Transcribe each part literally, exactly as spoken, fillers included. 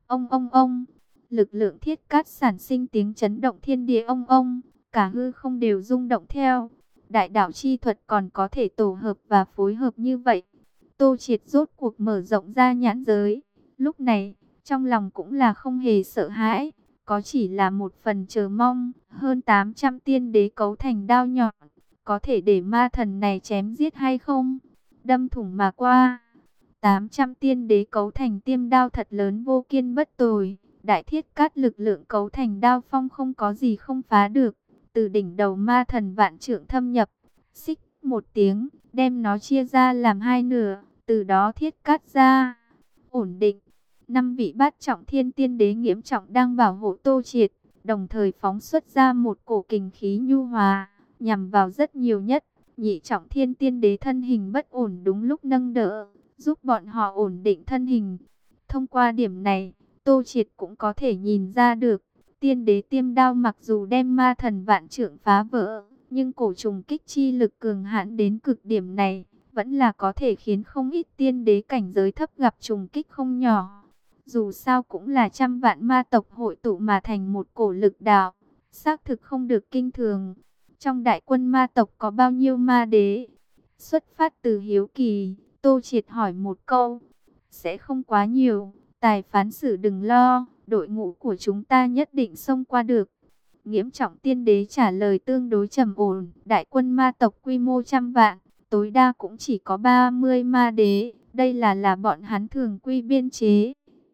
Ông ông ông, lực lượng thiết cát sản sinh tiếng chấn động thiên địa ông ông, cả hư không đều rung động theo. Đại đạo chi thuật còn có thể tổ hợp và phối hợp như vậy. Tô Triệt rốt cuộc mở rộng ra nhãn giới. Lúc này, trong lòng cũng là không hề sợ hãi, có chỉ là một phần chờ mong. Hơn tám trăm tiên đế cấu thành đao nhọn, có thể để ma thần này chém giết hay không? Đâm thủng mà qua. tám trăm tiên đế cấu thành tiêm đao thật lớn vô kiên bất tồi. Đại thiết cát lực lượng cấu thành đao phong không có gì không phá được. Từ đỉnh đầu ma thần vạn trượng thâm nhập, xích một tiếng, đem nó chia ra làm hai nửa, từ đó thiết cát ra. Ổn định, năm vị bát trọng thiên tiên đế nghiễm trọng đang bảo hộ Tô Triệt, đồng thời phóng xuất ra một cổ kình khí nhu hòa, nhằm vào rất nhiều nhất. Nhị trọng thiên tiên đế thân hình bất ổn đúng lúc nâng đỡ, giúp bọn họ ổn định thân hình. Thông qua điểm này, Tô Triệt cũng có thể nhìn ra được, tiên đế tiêm đao mặc dù đem ma thần vạn trượng phá vỡ, nhưng cổ trùng kích chi lực cường hãn đến cực điểm này, vẫn là có thể khiến không ít tiên đế cảnh giới thấp gặp trùng kích không nhỏ. Dù sao cũng là trăm vạn ma tộc hội tụ mà thành một cổ lực đạo, xác thực không được kinh thường. Trong đại quân ma tộc có bao nhiêu ma đế? Xuất phát từ hiếu kỳ, Tô Triệt hỏi một câu. Sẽ không quá nhiều, tài phán xử đừng lo, đội ngũ của chúng ta nhất định xông qua được. Nghiễm trọng tiên đế trả lời tương đối trầm ổn. Đại quân ma tộc quy mô trăm vạn, tối đa cũng chỉ có ba mươi ma đế. Đây là là bọn hắn thường quy biên chế.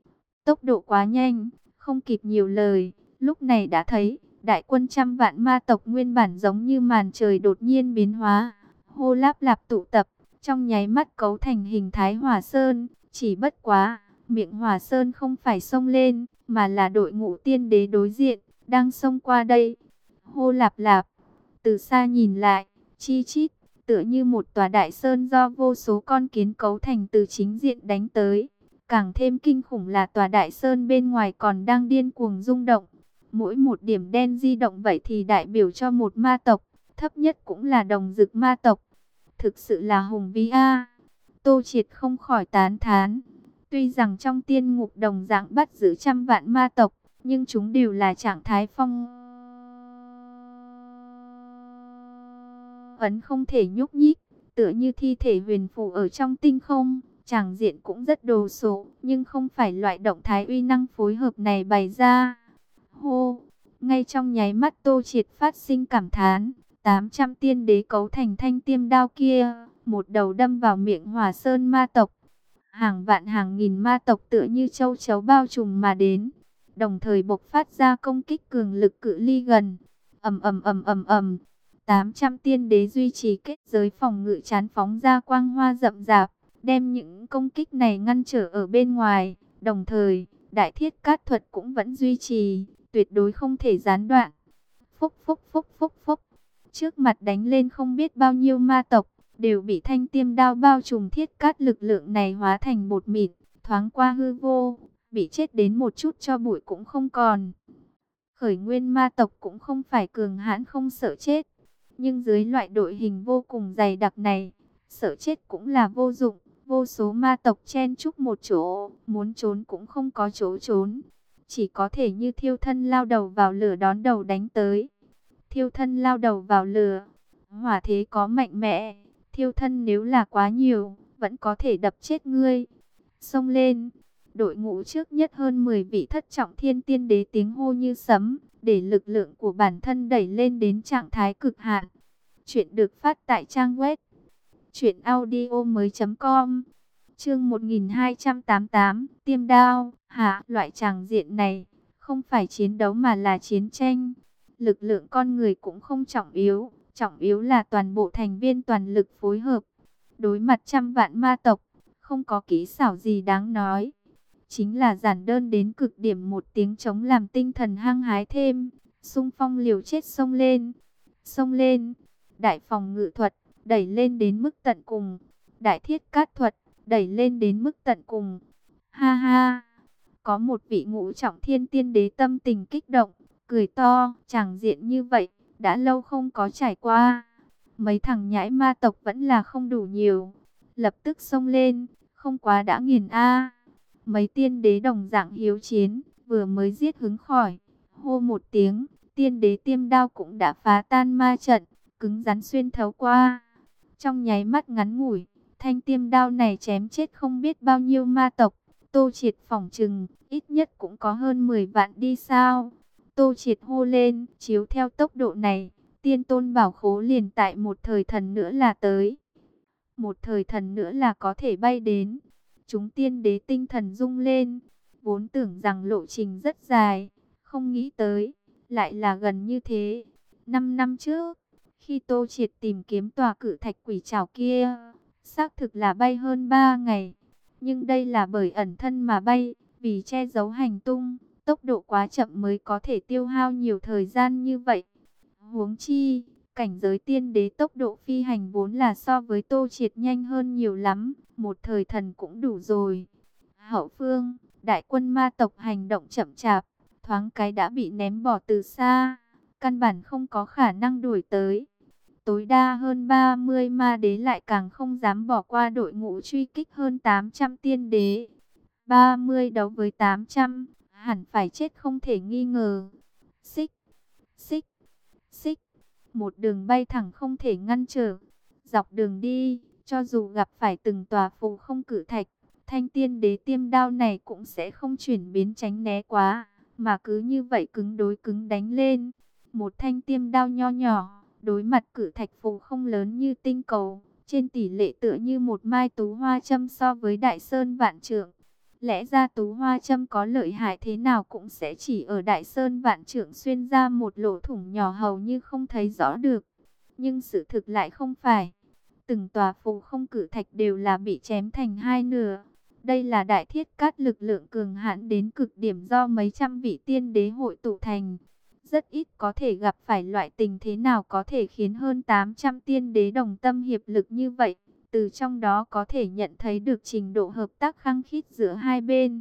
Tốc độ quá nhanh, không kịp nhiều lời. Lúc này đã thấy, đại quân trăm vạn ma tộc nguyên bản giống như màn trời đột nhiên biến hóa. Hô láp lạp tụ tập, trong nháy mắt cấu thành hình thái hỏa sơn. Chỉ bất quá, miệng hỏa sơn không phải xông lên, mà là đội ngũ tiên đế đối diện, đang xông qua đây. Hô lạp lạp, từ xa nhìn lại, chi chít, tựa như một tòa đại sơn do vô số con kiến cấu thành từ chính diện đánh tới. Càng thêm kinh khủng là tòa đại sơn bên ngoài còn đang điên cuồng rung động. Mỗi một điểm đen di động vậy thì đại biểu cho một ma tộc, thấp nhất cũng là đồng dực ma tộc. Thực sự là hùng vĩ a. Tô Triệt không khỏi tán thán. Tuy rằng trong tiên ngục đồng dạng bắt giữ trăm vạn ma tộc, nhưng chúng đều là trạng thái phong ấn không thể nhúc nhích, tựa như thi thể huyền phù ở trong tinh không. Tràng diện cũng rất đồ sộ, nhưng không phải loại động thái uy năng phối hợp này bày ra. Hô, ngay trong nháy mắt Tô Triệt phát sinh cảm thán, tám trăm tiên đế cấu thành thanh tiêm đao kia, một đầu đâm vào miệng hỏa sơn ma tộc. Hàng vạn hàng nghìn ma tộc tựa như châu chấu bao trùm mà đến, đồng thời bộc phát ra công kích cường lực cự ly gần. Ầm ầm ầm ầm ầm, tám trăm tiên đế duy trì kết giới phòng ngự chán phóng ra quang hoa rậm rạp, đem những công kích này ngăn trở ở bên ngoài. Đồng thời, đại thiết cát thuật cũng vẫn duy trì, tuyệt đối không thể gián đoạn. Phúc phúc phúc phúc phúc, trước mặt đánh lên không biết bao nhiêu ma tộc, đều bị thanh tiêm đao bao trùm. Thiết cát lực lượng này hóa thành bột mịn, thoáng qua hư vô, bị chết đến một chút cho bụi cũng không còn. Khởi nguyên ma tộc cũng không phải cường hãn không sợ chết, nhưng dưới loại đội hình vô cùng dày đặc này, sợ chết cũng là vô dụng. Vô số ma tộc chen chúc một chỗ, muốn trốn cũng không có chỗ trốn, chỉ có thể như thiêu thân lao đầu vào lửa đón đầu đánh tới. Thiêu thân lao đầu vào lửa, hỏa thế có mạnh mẽ, thiêu thân nếu là quá nhiều, vẫn có thể đập chết ngươi. Xông lên, đội ngũ trước nhất hơn mười vị thất trọng thiên tiên đế tiếng hô như sấm, để lực lượng của bản thân đẩy lên đến trạng thái cực hạn. Chuyện được phát tại trang web truyện audio mới chấm com. Chương một nghìn hai trăm tám mươi tám, tiêm đao. Hạ, loại tràng diện này không phải chiến đấu mà là chiến tranh. Lực lượng con người cũng không trọng yếu, trọng yếu là toàn bộ thành viên toàn lực phối hợp. Đối mặt trăm vạn ma tộc, không có kỹ xảo gì đáng nói, chính là giản đơn đến cực điểm, một tiếng trống làm tinh thần hăng hái thêm. Xung phong liều chết xông lên, xông lên. Đại phòng ngự thuật đẩy lên đến mức tận cùng, đại thiết cát thuật đẩy lên đến mức tận cùng. Ha ha, có một vị ngũ trọng thiên tiên đế tâm tình kích động, cười to, tràng diện như vậy, đã lâu không có trải qua. Mấy thằng nhãi ma tộc vẫn là không đủ nhiều, lập tức xông lên, không quá đã nghiền a. Mấy tiên đế đồng dạng hiếu chiến, vừa mới giết hứng khỏi, hô một tiếng, tiên đế tiêm đao cũng đã phá tan ma trận, cứng rắn xuyên thấu qua. Trong nháy mắt ngắn ngủi, thanh tiêm đao này chém chết không biết bao nhiêu ma tộc. Tô Triệt phỏng chừng, ít nhất cũng có hơn mười vạn đi sao. Tô Triệt hô lên, chiếu theo tốc độ này, tiên tôn bảo khố liền tại một thời thần nữa là tới. Một thời thần nữa là có thể bay đến. Chúng tiên đế tinh thần rung lên, vốn tưởng rằng lộ trình rất dài, không nghĩ tới, lại là gần như thế. Năm năm trước, khi Tô Triệt tìm kiếm tòa cử thạch quỷ trảo kia, xác thực là bay hơn ba ngày. Nhưng đây là bởi ẩn thân mà bay, vì che giấu hành tung, tốc độ quá chậm mới có thể tiêu hao nhiều thời gian như vậy. Huống chi, cảnh giới tiên đế tốc độ phi hành vốn là so với Tô Triệt nhanh hơn nhiều lắm, một thời thần cũng đủ rồi. Hậu phương, đại quân ma tộc hành động chậm chạp, thoáng cái đã bị ném bỏ từ xa, căn bản không có khả năng đuổi tới. Tối đa hơn ba mươi ma đế lại càng không dám bỏ qua đội ngũ truy kích hơn tám trăm tiên đế. ba mươi đấu với tám trăm, hẳn phải chết không thể nghi ngờ. Xích, xích, xích, một đường bay thẳng không thể ngăn trở. Dọc đường đi, cho dù gặp phải từng tòa phù không cử thạch, thanh tiên đế tiêm đao này cũng sẽ không chuyển biến tránh né quá, mà cứ như vậy cứng đối cứng đánh lên. Một thanh tiêm đao nho nhỏ, đối mặt cử thạch phù không lớn như tinh cầu, trên tỷ lệ tựa như một mai tú hoa châm so với đại sơn vạn trượng. Lẽ ra tú hoa châm có lợi hại thế nào cũng sẽ chỉ ở đại sơn vạn trượng xuyên ra một lỗ thủng nhỏ hầu như không thấy rõ được. Nhưng sự thực lại không phải. Từng tòa phù không cử thạch đều là bị chém thành hai nửa. Đây là đại thiết cát lực lượng cường hãn đến cực điểm do mấy trăm vị tiên đế hội tụ thành. Rất ít có thể gặp phải loại tình thế nào có thể khiến hơn tám trăm tiên đế đồng tâm hiệp lực như vậy. Từ trong đó có thể nhận thấy được trình độ hợp tác khăng khít giữa hai bên.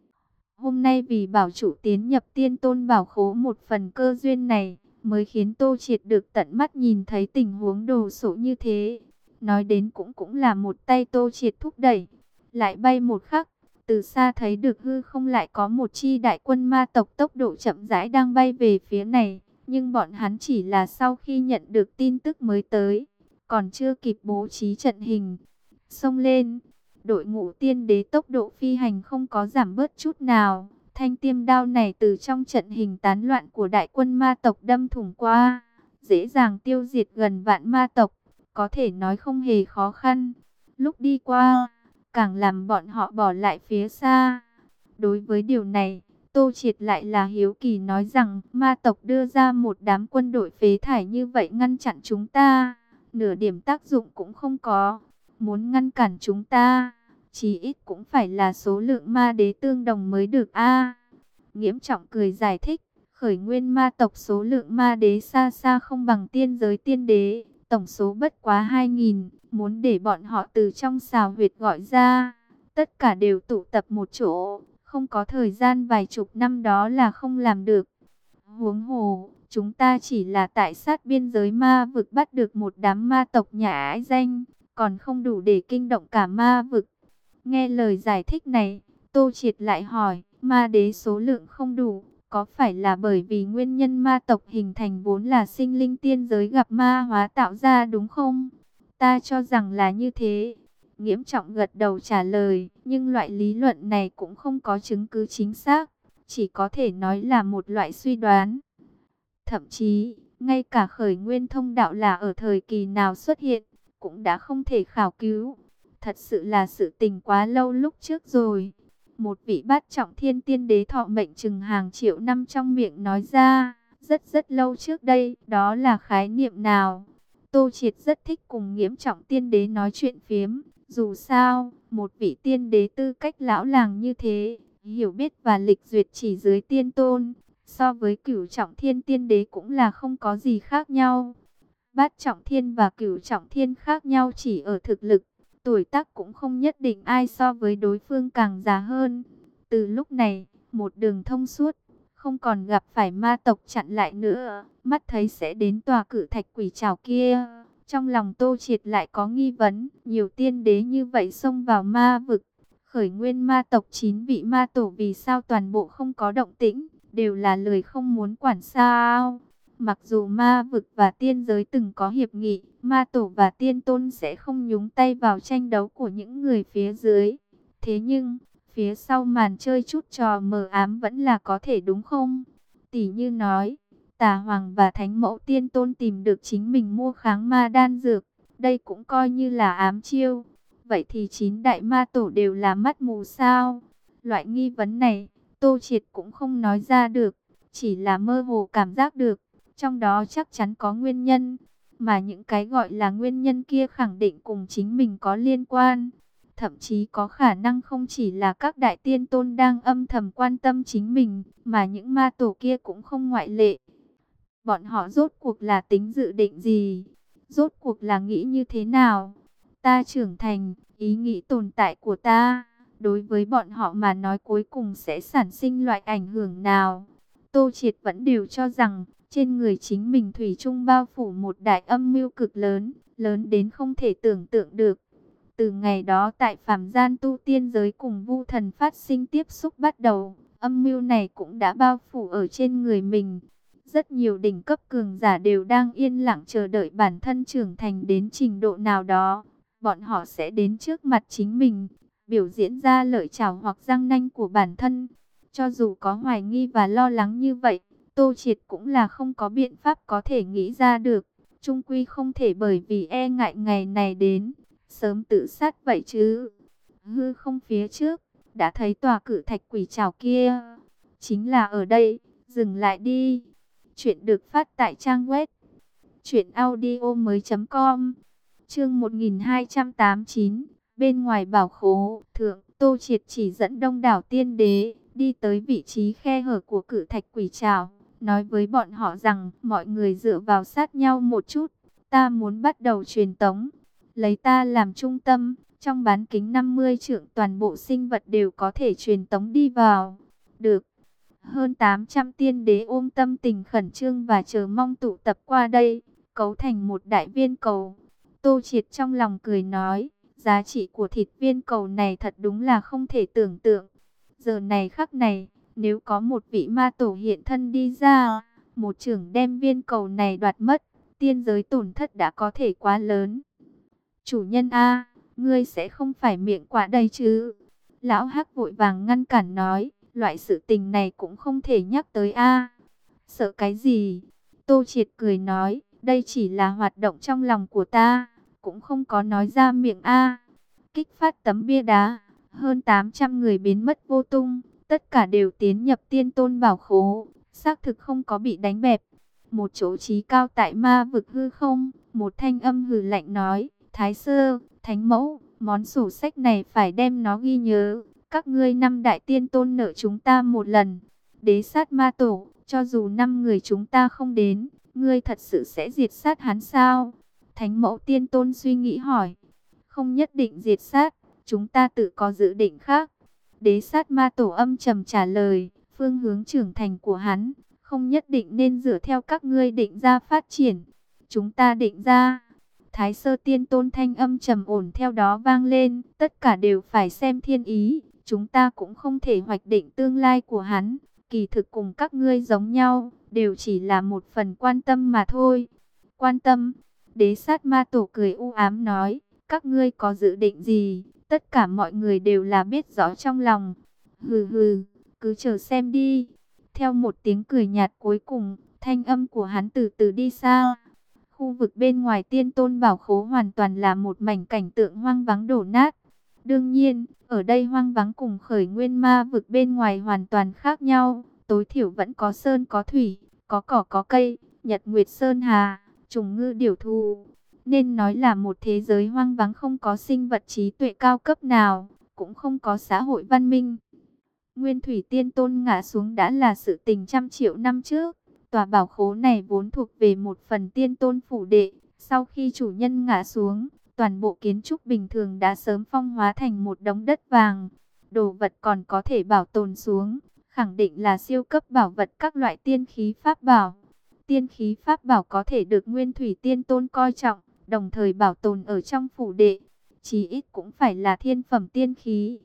Hôm nay vì bảo chủ tiến nhập tiên tôn bảo khố một phần cơ duyên này, mới khiến Tô Triệt được tận mắt nhìn thấy tình huống đồ sộ như thế. Nói đến cũng cũng là một tay Tô Triệt thúc đẩy. Lại bay một khắc, từ xa thấy được hư không lại có một chi đại quân ma tộc tốc độ chậm rãi đang bay về phía này. Nhưng bọn hắn chỉ là sau khi nhận được tin tức mới tới, còn chưa kịp bố trí trận hình. Xông lên, đội ngũ tiên đế tốc độ phi hành không có giảm bớt chút nào. Thanh tiêm đao này từ trong trận hình tán loạn của đại quân ma tộc đâm thủng qua, dễ dàng tiêu diệt gần vạn ma tộc, có thể nói không hề khó khăn. Lúc đi qua, càng làm bọn họ bỏ lại phía xa. Đối với điều này, Tô Triệt lại là hiếu kỳ nói rằng ma tộc đưa ra một đám quân đội phế thải như vậy ngăn chặn chúng ta, nửa điểm tác dụng cũng không có. Muốn ngăn cản chúng ta, chí ít cũng phải là số lượng ma đế tương đồng mới được a. Nghiễm Trọng cười giải thích, khởi nguyên ma tộc số lượng ma đế xa xa không bằng tiên giới tiên đế, tổng số bất quá hai nghìn, muốn để bọn họ từ trong xào huyệt gọi ra, tất cả đều tụ tập một chỗ, không có thời gian vài chục năm đó là không làm được. Huống hồ, chúng ta chỉ là tại sát biên giới ma vực bắt được một đám ma tộc nhãi danh, còn không đủ để kinh động cả ma vực. Nghe lời giải thích này, Tô Triệt lại hỏi, ma đế số lượng không đủ, có phải là bởi vì nguyên nhân ma tộc hình thành vốn là sinh linh tiên giới gặp ma hóa tạo ra đúng không? Ta cho rằng là như thế. Nghiễm Trọng gật đầu trả lời, nhưng loại lý luận này cũng không có chứng cứ chính xác, chỉ có thể nói là một loại suy đoán. Thậm chí, ngay cả khởi nguyên thông đạo là ở thời kỳ nào xuất hiện, cũng đã không thể khảo cứu. Thật sự là sự tình quá lâu lúc trước rồi. Một vị bát trọng thiên tiên đế thọ mệnh chừng hàng triệu năm trong miệng nói ra, rất rất lâu trước đây, đó là khái niệm nào? Tô Triệt rất thích cùng Nghiễm Trọng tiên đế nói chuyện phiếm. Dù sao, một vị tiên đế tư cách lão làng như thế, hiểu biết và lịch duyệt chỉ dưới tiên tôn, so với Cửu Trọng thiên tiên đế cũng là không có gì khác nhau. Bát trọng thiên và Cửu Trọng thiên khác nhau chỉ ở thực lực, tuổi tác cũng không nhất định ai so với đối phương càng già hơn. Từ lúc này, một đường thông suốt, không còn gặp phải ma tộc chặn lại nữa, mắt thấy sẽ đến tòa cử thạch quỷ trảo kia. Trong lòng Tô Triệt lại có nghi vấn, nhiều tiên đế như vậy xông vào ma vực, Khởi nguyên ma tộc chín vị ma tổ vì sao toàn bộ không có động tĩnh, đều là lời không muốn quản sao. Mặc dù ma vực và tiên giới từng có hiệp nghị, ma tổ và tiên tôn sẽ không nhúng tay vào tranh đấu của những người phía dưới. Thế nhưng, phía sau màn chơi chút trò mờ ám vẫn là có thể đúng không? Tỷ như nói, Tà Hoàng và Thánh Mẫu Tiên Tôn tìm được chính mình mua kháng ma đan dược, đây cũng coi như là ám chiêu. Vậy thì chín đại ma tổ đều là mắt mù sao? Loại nghi vấn này, Tô Triệt cũng không nói ra được, chỉ là mơ hồ cảm giác được, trong đó chắc chắn có nguyên nhân, mà những cái gọi là nguyên nhân kia khẳng định cùng chính mình có liên quan. Thậm chí có khả năng không chỉ là các đại tiên tôn đang âm thầm quan tâm chính mình, mà những ma tổ kia cũng không ngoại lệ. Bọn họ rốt cuộc là tính dự định gì? Rốt cuộc là nghĩ như thế nào? Ta trưởng thành, ý nghĩ tồn tại của ta, đối với bọn họ mà nói cuối cùng sẽ sản sinh loại ảnh hưởng nào? Tô Triệt vẫn đều cho rằng, trên người chính mình thủy chung bao phủ một đại âm mưu cực lớn, lớn đến không thể tưởng tượng được. Từ ngày đó tại phàm gian tu tiên giới cùng Vu Thần phát sinh tiếp xúc bắt đầu, âm mưu này cũng đã bao phủ ở trên người mình. Rất nhiều đỉnh cấp cường giả đều đang yên lặng chờ đợi bản thân trưởng thành đến trình độ nào đó. Bọn họ sẽ đến trước mặt chính mình, biểu diễn ra lợi chảo hoặc răng nanh của bản thân. Cho dù có hoài nghi và lo lắng như vậy, Tô Triệt cũng là không có biện pháp có thể nghĩ ra được. Chung quy không thể bởi vì e ngại ngày này đến, sớm tự sát vậy chứ. Hư không phía trước, đã thấy tòa cử thạch quỷ trảo kia. Chính là ở đây, dừng lại đi. Chuyện được phát tại trang web truyện audio mới chấm com. Chương một nghìn hai trăm tám mươi chín, bên ngoài bảo khố, thượng, Tô Triệt chỉ dẫn đông đảo tiên đế, đi tới vị trí khe hở của cử thạch quỷ trảo, nói với bọn họ rằng, mọi người dựa vào sát nhau một chút, ta muốn bắt đầu truyền tống, lấy ta làm trung tâm, trong bán kính năm mươi trượng toàn bộ sinh vật đều có thể truyền tống đi vào. Được. Hơn tám trăm tiên đế ôm tâm tình khẩn trương và chờ mong tụ tập qua đây, cấu thành một đại viên cầu. Tô Triệt trong lòng cười nói, giá trị của thịt viên cầu này thật đúng là không thể tưởng tượng. Giờ này khắc này, nếu có một vị ma tổ hiện thân đi ra, một chưởng đem viên cầu này đoạt mất, tiên giới tổn thất đã có thể quá lớn. Chủ nhân A, ngươi sẽ không phải miệng quả đây chứ? Lão Hắc vội vàng ngăn cản nói, loại sự tình này cũng không thể nhắc tới A. Sợ cái gì? Tô Triệt cười nói, đây chỉ là hoạt động trong lòng của ta, cũng không có nói ra miệng A. Kích phát tấm bia đá, hơn tám trăm người biến mất vô tung, tất cả đều tiến nhập tiên tôn bảo khố, xác thực không có bị đánh bẹp. Một chỗ trí cao tại ma vực hư không, một thanh âm hừ lạnh nói, Thái Sơ, Thánh Mẫu, món sổ sách này phải đem nó ghi nhớ. Các ngươi năm đại tiên tôn nợ chúng ta một lần. Đế sát ma tổ, cho dù năm người chúng ta không đến, ngươi thật sự sẽ diệt sát hắn sao? Thánh Mẫu Tiên Tôn suy nghĩ hỏi. Không nhất định diệt sát, chúng ta tự có dự định khác. Đế sát ma tổ âm trầm trả lời, phương hướng trưởng thành của hắn, không nhất định nên dựa theo các ngươi định ra phát triển. Chúng ta định ra. Thái Sơ Tiên Tôn thanh âm trầm ổn theo đó vang lên, tất cả đều phải xem thiên ý. Chúng ta cũng không thể hoạch định tương lai của hắn, kỳ thực cùng các ngươi giống nhau, đều chỉ là một phần quan tâm mà thôi. Quan tâm? Đế sát ma tổ cười u ám nói, các ngươi có dự định gì, tất cả mọi người đều là biết rõ trong lòng. Hừ hừ, cứ chờ xem đi. Theo một tiếng cười nhạt cuối cùng, thanh âm của hắn từ từ đi xa. Khu vực bên ngoài tiên tôn bảo khố hoàn toàn là một mảnh cảnh tượng hoang vắng đổ nát. Đương nhiên, ở đây hoang vắng cùng khởi nguyên ma vực bên ngoài hoàn toàn khác nhau. Tối thiểu vẫn có sơn có thủy, có cỏ có cây, nhật nguyệt sơn hà, trùng ngư điểu thù. Nên nói là một thế giới hoang vắng không có sinh vật trí tuệ cao cấp nào, cũng không có xã hội văn minh. Nguyên thủy tiên tôn ngã xuống đã là sự tình trăm triệu năm trước. Tòa bảo khố này vốn thuộc về một phần tiên tôn phủ đệ. Sau khi chủ nhân ngã xuống, toàn bộ kiến trúc bình thường đã sớm phong hóa thành một đống đất vàng. Đồ vật còn có thể bảo tồn xuống, khẳng định là siêu cấp bảo vật các loại tiên khí pháp bảo. Tiên khí pháp bảo có thể được Nguyên thủy tiên tôn coi trọng, đồng thời bảo tồn ở trong phủ đệ. Chí ít cũng phải là thiên phẩm tiên khí.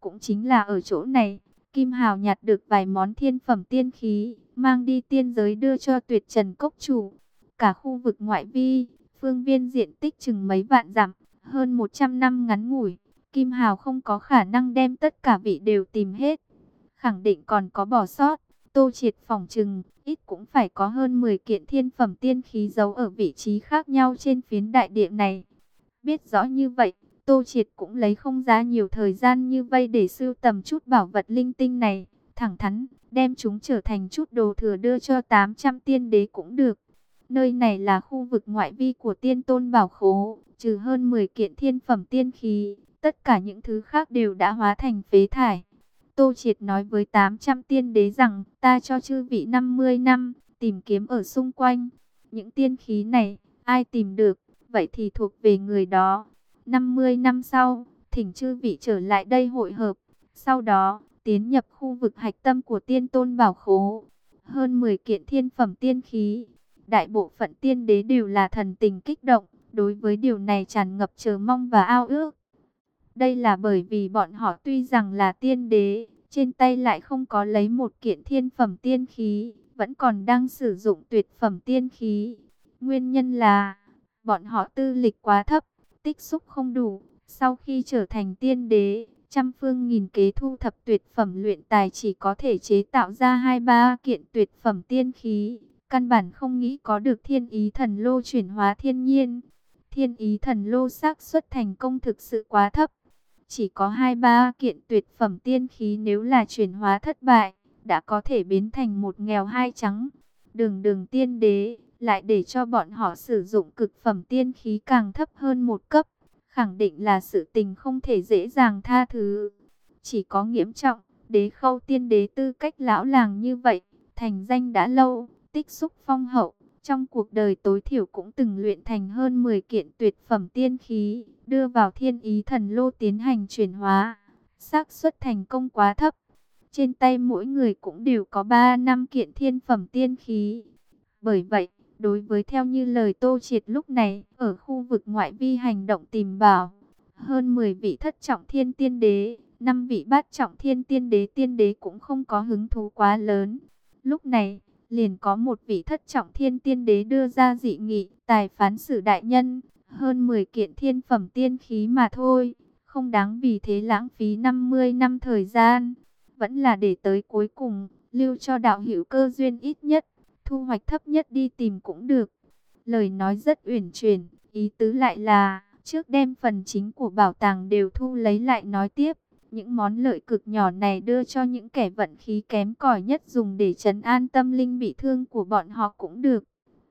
Cũng chính là ở chỗ này, Kim Hào nhặt được vài món thiên phẩm tiên khí, mang đi tiên giới đưa cho Tuyệt Trần Cốc chủ. Cả khu vực ngoại vi, phương viên diện tích chừng mấy vạn dặm, hơn một trăm năm ngắn ngủi, Kim Hào không có khả năng đem tất cả vị đều tìm hết. Khẳng định còn có bỏ sót. Tô Triệt phỏng chừng, ít cũng phải có hơn mười kiện thiên phẩm tiên khí giấu ở vị trí khác nhau trên phiến đại địa này. Biết rõ như vậy, Tô Triệt cũng lấy không ra nhiều thời gian như vây để sưu tầm chút bảo vật linh tinh này. Thẳng thắn, đem chúng trở thành chút đồ thừa đưa cho tám trăm tiên đế cũng được. Nơi này là khu vực ngoại vi của tiên tôn bảo khố, trừ hơn mười kiện thiên phẩm tiên khí, tất cả những thứ khác đều đã hóa thành phế thải. Tô Triệt nói với tám trăm tiên đế rằng, ta cho chư vị năm mươi năm, tìm kiếm ở xung quanh. Những tiên khí này, ai tìm được, vậy thì thuộc về người đó. năm mươi năm sau, thỉnh chư vị trở lại đây hội hợp. Sau đó, tiến nhập khu vực hạch tâm của tiên tôn bảo khố. Hơn mười kiện thiên phẩm tiên khí. Đại bộ phận tiên đế đều là thần tình kích động, đối với điều này tràn ngập chờ mong và ao ước. Đây là bởi vì bọn họ tuy rằng là tiên đế, trên tay lại không có lấy một kiện thiên phẩm tiên khí, vẫn còn đang sử dụng tuyệt phẩm tiên khí. Nguyên nhân là, bọn họ tư lịch quá thấp, tích xúc không đủ. Sau khi trở thành tiên đế, trăm phương nghìn kế thu thập tuyệt phẩm luyện tài chỉ có thể chế tạo ra hai ba kiện tuyệt phẩm tiên khí. Căn bản không nghĩ có được thiên ý thần lô chuyển hóa thiên nhiên. Thiên ý thần lô xác suất thành công thực sự quá thấp. Chỉ có hai ba kiện tuyệt phẩm tiên khí nếu là chuyển hóa thất bại, đã có thể biến thành một nghèo hai trắng. Đường đường tiên đế, lại để cho bọn họ sử dụng cực phẩm tiên khí càng thấp hơn một cấp. Khẳng định là sự tình không thể dễ dàng tha thứ. Chỉ có Nghiễm Trọng, Đế Khâu tiên đế tư cách lão làng như vậy, thành danh đã lâu, tích xúc phong hậu. Trong cuộc đời tối thiểu cũng từng luyện thành hơn mười kiện tuyệt phẩm tiên khí, đưa vào thiên ý thần lô tiến hành chuyển hóa. Xác suất thành công quá thấp. Trên tay mỗi người cũng đều có ba năm kiện thiên phẩm tiên khí. Bởi vậy, đối với theo như lời Tô Triệt lúc này, ở khu vực ngoại vi hành động tìm bảo, hơn mười vị thất trọng thiên tiên đế, năm vị bát trọng thiên tiên đế tiên đế cũng không có hứng thú quá lớn. Lúc này, liền có một vị thất trọng thiên tiên đế đưa ra dị nghị, tài phán xử đại nhân, hơn mười kiện thiên phẩm tiên khí mà thôi, không đáng vì thế lãng phí năm mươi năm thời gian, vẫn là để tới cuối cùng, lưu cho đạo hữu cơ duyên ít nhất, thu hoạch thấp nhất đi tìm cũng được. Lời nói rất uyển chuyển, ý tứ lại là, trước đem phần chính của bảo tàng đều thu lấy lại nói tiếp. Những món lợi cực nhỏ này đưa cho những kẻ vận khí kém cỏi nhất dùng để trấn an tâm linh bị thương của bọn họ cũng được.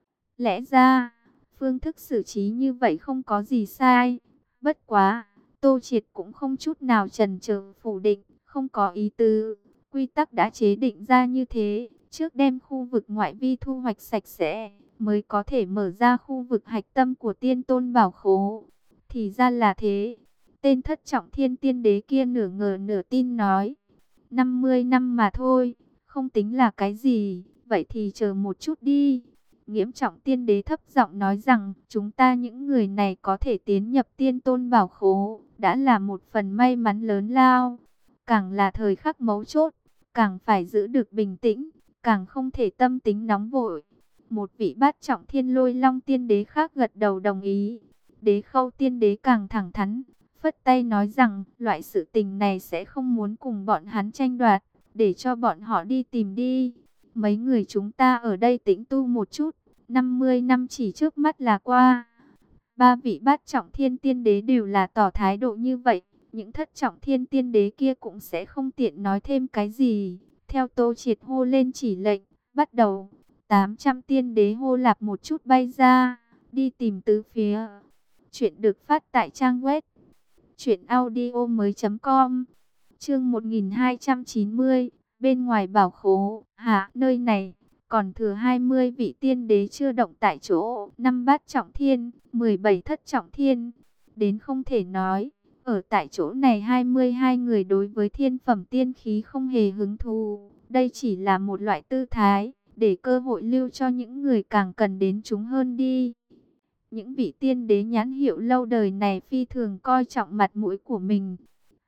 Lẽ ra, phương thức xử trí như vậy không có gì sai. Bất quá, Tô Triệt cũng không chút nào chần chừ phủ định, không có ý tứ. Quy tắc đã chế định ra như thế, trước đem khu vực ngoại vi thu hoạch sạch sẽ, mới có thể mở ra khu vực hạch tâm của tiên tôn bảo khố. Thì ra là thế. Tên thất trọng thiên tiên đế kia nửa ngờ nửa tin nói. năm mươi năm mà thôi, không tính là cái gì, vậy thì chờ một chút đi. Nghiễm Trọng tiên đế thấp giọng nói rằng, chúng ta những người này có thể tiến nhập tiên tôn bảo khố, đã là một phần may mắn lớn lao. Càng là thời khắc mấu chốt, càng phải giữ được bình tĩnh, càng không thể tâm tính nóng vội. Một vị bát trọng thiên Lôi Long tiên đế khác gật đầu đồng ý. Đế Khâu tiên đế càng thẳng thắn, phất tay nói rằng, loại sự tình này sẽ không muốn cùng bọn hắn tranh đoạt, để cho bọn họ đi tìm đi. Mấy người chúng ta ở đây tĩnh tu một chút, năm mươi năm chỉ trước mắt là qua. Ba vị bát trọng thiên tiên đế đều là tỏ thái độ như vậy, những thất trọng thiên tiên đế kia cũng sẽ không tiện nói thêm cái gì. Theo Tô Triệt hô lên chỉ lệnh, bắt đầu, tám trăm tiên đế hô lạp một chút bay ra, đi tìm tứ phía. Chuyện được phát tại trang web truyện audio mới chấm com. Chương một nghìn hai trăm chín mươi, bên ngoài bảo khố, hạ, nơi này còn thừa hai mươi vị tiên đế chưa động tại chỗ, năm bát trọng thiên, mười bảy thất trọng thiên, đến không thể nói. Ở tại chỗ này hai mươi hai người đối với thiên phẩm tiên khí không hề hứng thú, đây chỉ là một loại tư thái, để cơ hội lưu cho những người càng cần đến chúng hơn đi. Những vị tiên đế nhãn hiệu lâu đời này phi thường coi trọng mặt mũi của mình.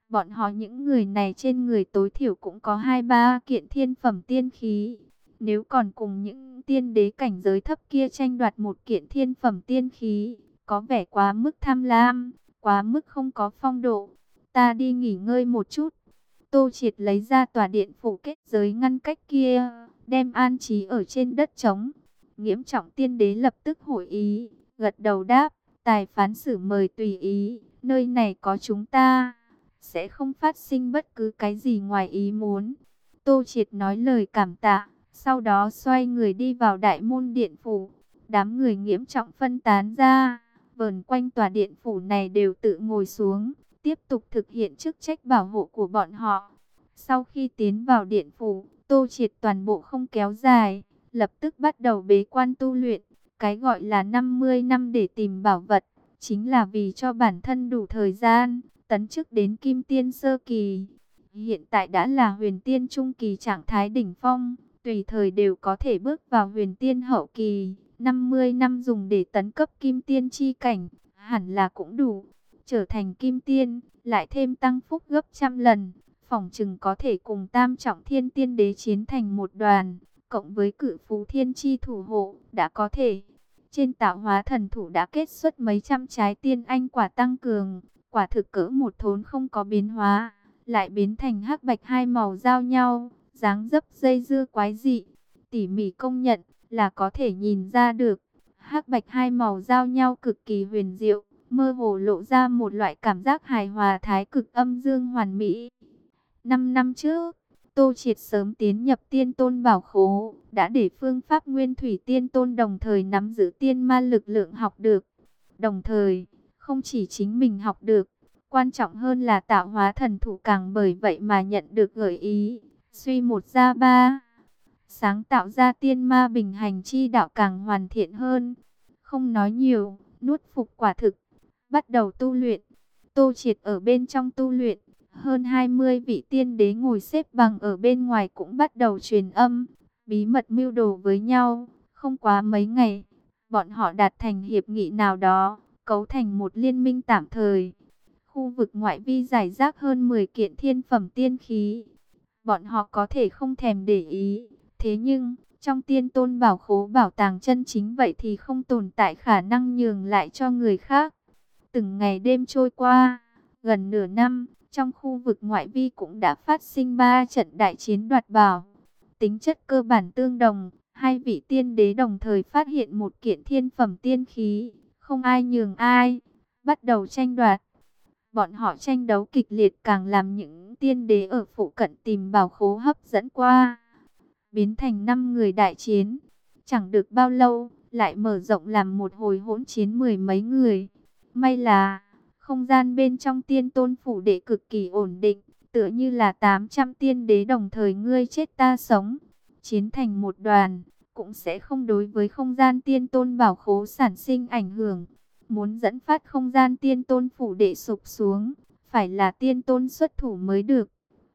Bọn họ những người này trên người tối thiểu cũng có hai ba kiện thiên phẩm tiên khí. Nếu còn cùng những tiên đế cảnh giới thấp kia tranh đoạt một kiện thiên phẩm tiên khí, có vẻ quá mức tham lam, quá mức không có phong độ. Ta đi nghỉ ngơi một chút. Tô Triệt lấy ra tòa điện phủ kết giới ngăn cách kia, đem an trí ở trên đất trống. Nghiễm Trọng tiên đế lập tức hội ý, gật đầu đáp, tài phán xử mời tùy ý, nơi này có chúng ta, sẽ không phát sinh bất cứ cái gì ngoài ý muốn. Tô Triệt nói lời cảm tạ, sau đó xoay người đi vào đại môn điện phủ. Đám người Nghiễm Trọng phân tán ra, vờn quanh tòa điện phủ này đều tự ngồi xuống, tiếp tục thực hiện chức trách bảo hộ của bọn họ. Sau khi tiến vào điện phủ, Tô Triệt toàn bộ không kéo dài, lập tức bắt đầu bế quan tu luyện. Cái gọi là năm mươi năm để tìm bảo vật, chính là vì cho bản thân đủ thời gian tấn chức đến Kim Tiên Sơ Kỳ. Hiện tại đã là Huyền Tiên Trung Kỳ trạng thái đỉnh phong, tùy thời đều có thể bước vào Huyền Tiên Hậu Kỳ. năm mươi năm dùng để tấn cấp Kim Tiên chi cảnh, hẳn là cũng đủ. Trở thành Kim Tiên, lại thêm tăng phúc gấp trăm lần, phỏng chừng có thể cùng Tam Trọng Thiên Tiên Đế chiến thành một đoàn, cộng với Cự Phú Thiên Chi thủ hộ, đã có thể. Trên Tạo Hóa Thần Thủ đã kết xuất mấy trăm trái tiên anh quả tăng cường, quả thực cỡ một thốn không có biến hóa, lại biến thành hắc bạch hai màu giao nhau, dáng dấp dây dưa quái dị. Tỉ mỉ công nhận là có thể nhìn ra được, hắc bạch hai màu giao nhau cực kỳ huyền diệu, mơ hồ lộ ra một loại cảm giác hài hòa thái cực âm dương hoàn mỹ. Năm năm trước, Tô Triệt sớm tiến nhập Tiên Tôn Bảo Khố, đã để phương pháp Nguyên Thủy Tiên Tôn đồng thời nắm giữ tiên ma lực lượng học được. Đồng thời, không chỉ chính mình học được, quan trọng hơn là Tạo Hóa Thần Thủ càng bởi vậy mà nhận được gợi ý, suy một ra ba, sáng tạo ra tiên ma bình hành chi đạo càng hoàn thiện hơn. Không nói nhiều, nuốt phục quả thực, bắt đầu tu luyện. Tô Triệt ở bên trong tu luyện, hơn hai mươi vị tiên đế ngồi xếp bằng ở bên ngoài cũng bắt đầu truyền âm, bí mật mưu đồ với nhau. Không quá mấy ngày, bọn họ đạt thành hiệp nghị nào đó, cấu thành một liên minh tạm thời. Khu vực ngoại vi giải rác hơn mười kiện thiên phẩm tiên khí. Bọn họ có thể không thèm để ý, thế nhưng trong Tiên Tôn Bảo Khố bảo tàng chân chính vậy thì không tồn tại khả năng nhường lại cho người khác. Từng ngày đêm trôi qua, gần nửa năm, trong khu vực ngoại vi cũng đã phát sinh ba trận đại chiến đoạt bảo. Tính chất cơ bản tương đồng, hai vị tiên đế đồng thời phát hiện một kiện thiên phẩm tiên khí, không ai nhường ai, bắt đầu tranh đoạt. Bọn họ tranh đấu kịch liệt càng làm những tiên đế ở phụ cận tìm bảo khố hấp dẫn qua, biến thành năm người đại chiến. Chẳng được bao lâu, lại mở rộng làm một hồi hỗn chiến mười mấy người. May là không gian bên trong Tiên Tôn phủ đệ cực kỳ ổn định, tựa như là tám trăm tiên đế đồng thời ngươi chết ta sống, chiến thành một đoàn, cũng sẽ không đối với không gian Tiên Tôn bảo khố sản sinh ảnh hưởng. Muốn dẫn phát không gian Tiên Tôn phủ đệ sụp xuống, phải là Tiên Tôn xuất thủ mới được.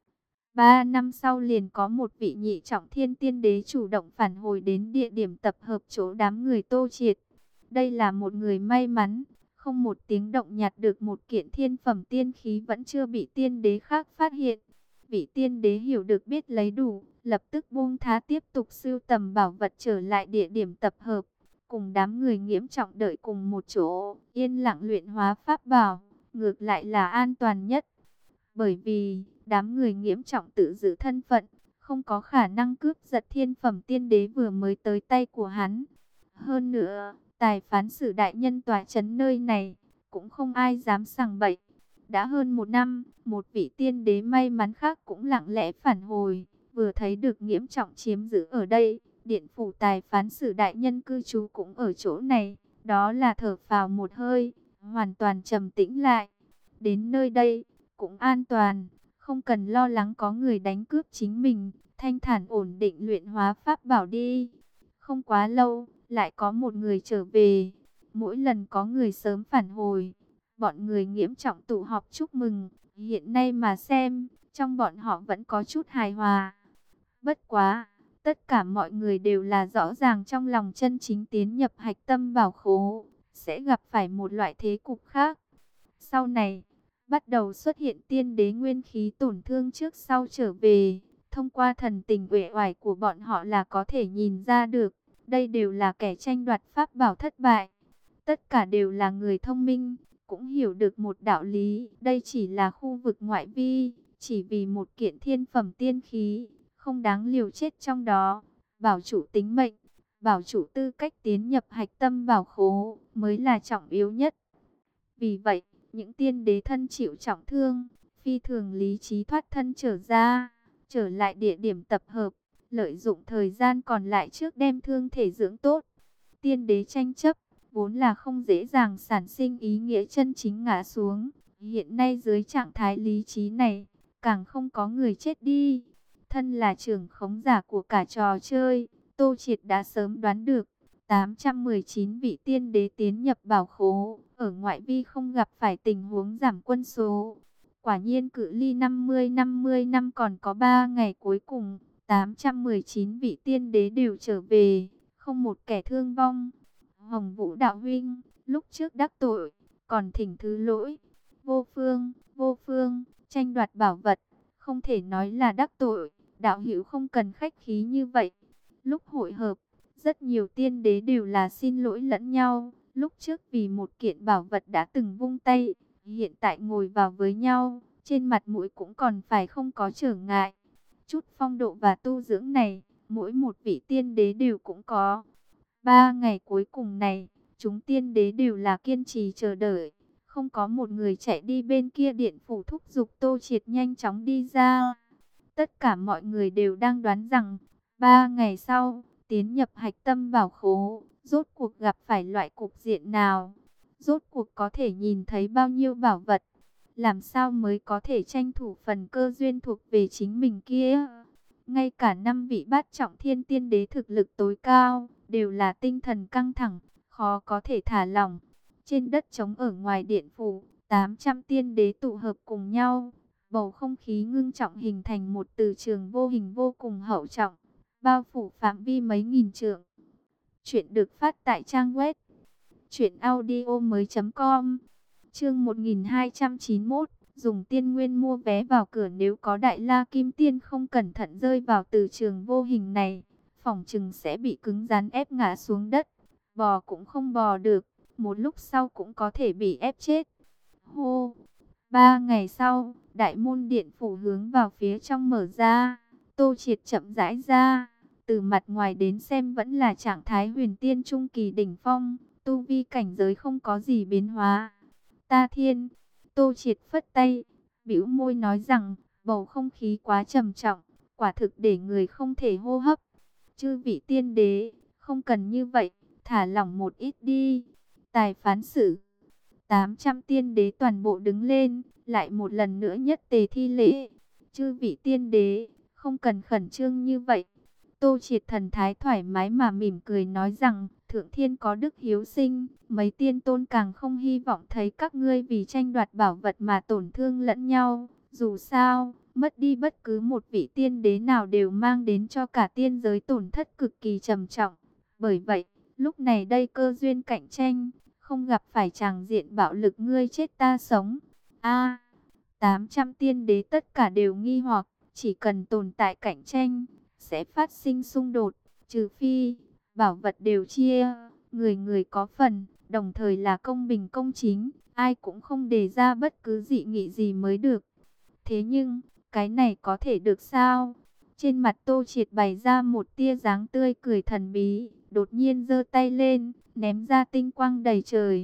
Ba năm sau liền có một vị nhị trọng thiên tiên đế chủ động phản hồi đến địa điểm tập hợp chỗ đám người Tô Triệt. Đây là một người may mắn, không một tiếng động nhặt được một kiện thiên phẩm tiên khí vẫn chưa bị tiên đế khác phát hiện. Vị tiên đế hiểu được biết lấy đủ, lập tức buông thá tiếp tục sưu tầm bảo vật trở lại địa điểm tập hợp. Cùng đám người Nghiễm Trọng đợi cùng một chỗ, yên lặng luyện hóa pháp bảo, ngược lại là an toàn nhất. Bởi vì đám người Nghiễm Trọng tự giữ thân phận, không có khả năng cướp giật thiên phẩm tiên đế vừa mới tới tay của hắn. Hơn nữa, tài phán xử đại nhân tòa trấn nơi này, cũng không ai dám sằng bậy. Đã hơn một năm, một vị tiên đế may mắn khác cũng lặng lẽ phản hồi, vừa thấy được Nghiễm Trọng chiếm giữ ở đây, điện phủ tài phán xử đại nhân cư trú cũng ở chỗ này, đó là thở phào một hơi, hoàn toàn trầm tĩnh lại. Đến nơi đây, cũng an toàn, không cần lo lắng có người đánh cướp chính mình, thanh thản ổn định luyện hóa pháp bảo đi. Không quá lâu, lại có một người trở về. Mỗi lần có người sớm phản hồi, bọn người Nghiễm Trọng tụ họp chúc mừng. Hiện nay mà xem, trong bọn họ vẫn có chút hài hòa. Bất quá, tất cả mọi người đều là rõ ràng trong lòng chân chính tiến nhập hạch tâm bảo khố, sẽ gặp phải một loại thế cục khác. Sau này, bắt đầu xuất hiện tiên đế nguyên khí tổn thương trước sau trở về. Thông qua thần tình uể oải của bọn họ là có thể nhìn ra được, đây đều là kẻ tranh đoạt pháp bảo thất bại. Tất cả đều là người thông minh, cũng hiểu được một đạo lý, đây chỉ là khu vực ngoại vi, chỉ vì một kiện thiên phẩm tiên khí, không đáng liều chết trong đó. Bảo chủ tính mệnh, bảo chủ tư cách tiến nhập hạch tâm bảo khố mới là trọng yếu nhất. Vì vậy, những tiên đế thân chịu trọng thương, phi thường lý trí thoát thân trở ra, trở lại địa điểm tập hợp, lợi dụng thời gian còn lại trước đem thương thể dưỡng tốt. Tiên đế tranh chấp, vốn là không dễ dàng sản sinh ý nghĩa chân chính ngã xuống. Hiện nay dưới trạng thái lý trí này, càng không có người chết đi. Thân là trưởng khống giả của cả trò chơi, Tô Triệt đã sớm đoán được, tám trăm mười chín vị tiên đế tiến nhập bảo khố, ở ngoại vi không gặp phải tình huống giảm quân số. Quả nhiên cự ly năm mươi năm mươi năm còn có ba ngày cuối cùng, tám trăm mười chín vị tiên đế đều trở về, không một kẻ thương vong. Hồng Vũ đạo huynh, lúc trước đắc tội, còn thỉnh thứ lỗi. Vô phương, vô phương, tranh đoạt bảo vật, không thể nói là đắc tội, đạo hữu không cần khách khí như vậy. Lúc hội hợp, rất nhiều tiên đế đều là xin lỗi lẫn nhau, lúc trước vì một kiện bảo vật đã từng vung tay, hiện tại ngồi vào với nhau, trên mặt mũi cũng còn phải không có trở ngại. Chút phong độ và tu dưỡng này, mỗi một vị tiên đế đều cũng có. Ba ngày cuối cùng này, chúng tiên đế đều là kiên trì chờ đợi, không có một người chạy đi bên kia điện phủ thúc giục Tô Triệt nhanh chóng đi ra. Tất cả mọi người đều đang đoán rằng, ba ngày sau, tiến nhập hạch tâm bảo khố, rốt cuộc gặp phải loại cục diện nào, rốt cuộc có thể nhìn thấy bao nhiêu bảo vật, làm sao mới có thể tranh thủ phần cơ duyên thuộc về chính mình kia. Ngay cả năm vị bát trọng thiên tiên đế thực lực tối cao, đều là tinh thần căng thẳng, khó có thể thả lỏng. Trên đất trống ở ngoài điện phủ, tám trăm tiên đế tụ hợp cùng nhau, bầu không khí ngưng trọng hình thành một từ trường vô hình vô cùng hậu trọng, bao phủ phạm vi mấy nghìn trượng. Chuyện được phát tại trang web truyện audio mới chấm com. Chương một nghìn hai trăm chín mươi mốt, dùng tiên nguyên mua vé vào cửa, nếu có Đại La Kim Tiên không cẩn thận rơi vào từ trường vô hình này, phỏng chừng sẽ bị cứng rắn ép ngã xuống đất, bò cũng không bò được, một lúc sau cũng có thể bị ép chết. Hô! Ba ngày sau, đại môn điện phủ hướng vào phía trong mở ra, Tô Triệt chậm rãi ra, từ mặt ngoài đến xem vẫn là trạng thái huyền tiên trung kỳ đỉnh phong, tu vi cảnh giới không có gì biến hóa. Ta thiên! Tô Triệt phất tay, bĩu môi nói rằng, bầu không khí quá trầm trọng, quả thực để người không thể hô hấp. Chư vị tiên đế, không cần như vậy, thả lỏng một ít đi. Tài phán xử. tám trăm tiên đế toàn bộ đứng lên, lại một lần nữa nhất tề thi lễ. Chư vị tiên đế, không cần khẩn trương như vậy. Tô Triệt thần thái thoải mái mà mỉm cười nói rằng, thượng thiên có đức hiếu sinh, mấy tiên tôn càng không hy vọng thấy các ngươi vì tranh đoạt bảo vật mà tổn thương lẫn nhau. Dù sao, mất đi bất cứ một vị tiên đế nào đều mang đến cho cả tiên giới tổn thất cực kỳ trầm trọng. Bởi vậy, lúc này đây cơ duyên cạnh tranh, không gặp phải tràng diện bạo lực ngươi chết ta sống. A, tám trăm tiên đế tất cả đều nghi hoặc, chỉ cần tồn tại cạnh tranh, sẽ phát sinh xung đột, trừ phi bảo vật đều chia, người người có phần, đồng thời là công bình công chính, ai cũng không đề ra bất cứ dị nghị gì mới được. Thế nhưng, cái này có thể được sao? Trên mặt Tô Triệt bày ra một tia dáng tươi cười thần bí, đột nhiên giơ tay lên, ném ra tinh quang đầy trời.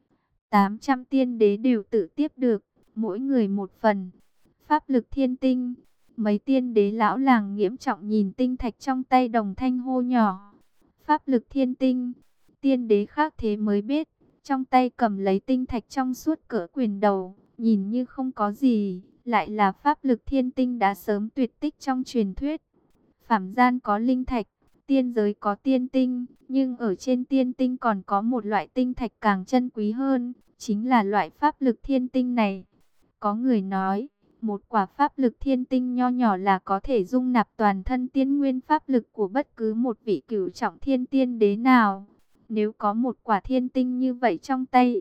tám trăm tiên đế đều tự tiếp được, mỗi người một phần. Pháp lực thiên tinh. Mấy tiên đế lão làng nghiễm trọng nhìn tinh thạch trong tay đồng thanh hô nhỏ. Pháp lực thiên tinh. Tiên đế khác thế mới biết, trong tay cầm lấy tinh thạch trong suốt cỡ quyền đầu, nhìn như không có gì, lại là pháp lực thiên tinh đã sớm tuyệt tích trong truyền thuyết. Phàm gian có linh thạch, tiên giới có tiên tinh, nhưng ở trên tiên tinh còn có một loại tinh thạch càng chân quý hơn, chính là loại pháp lực thiên tinh này. Có người nói, một quả pháp lực thiên tinh nho nhỏ là có thể dung nạp toàn thân tiên nguyên pháp lực của bất cứ một vị cửu trọng thiên tiên đế nào. Nếu có một quả thiên tinh như vậy trong tay,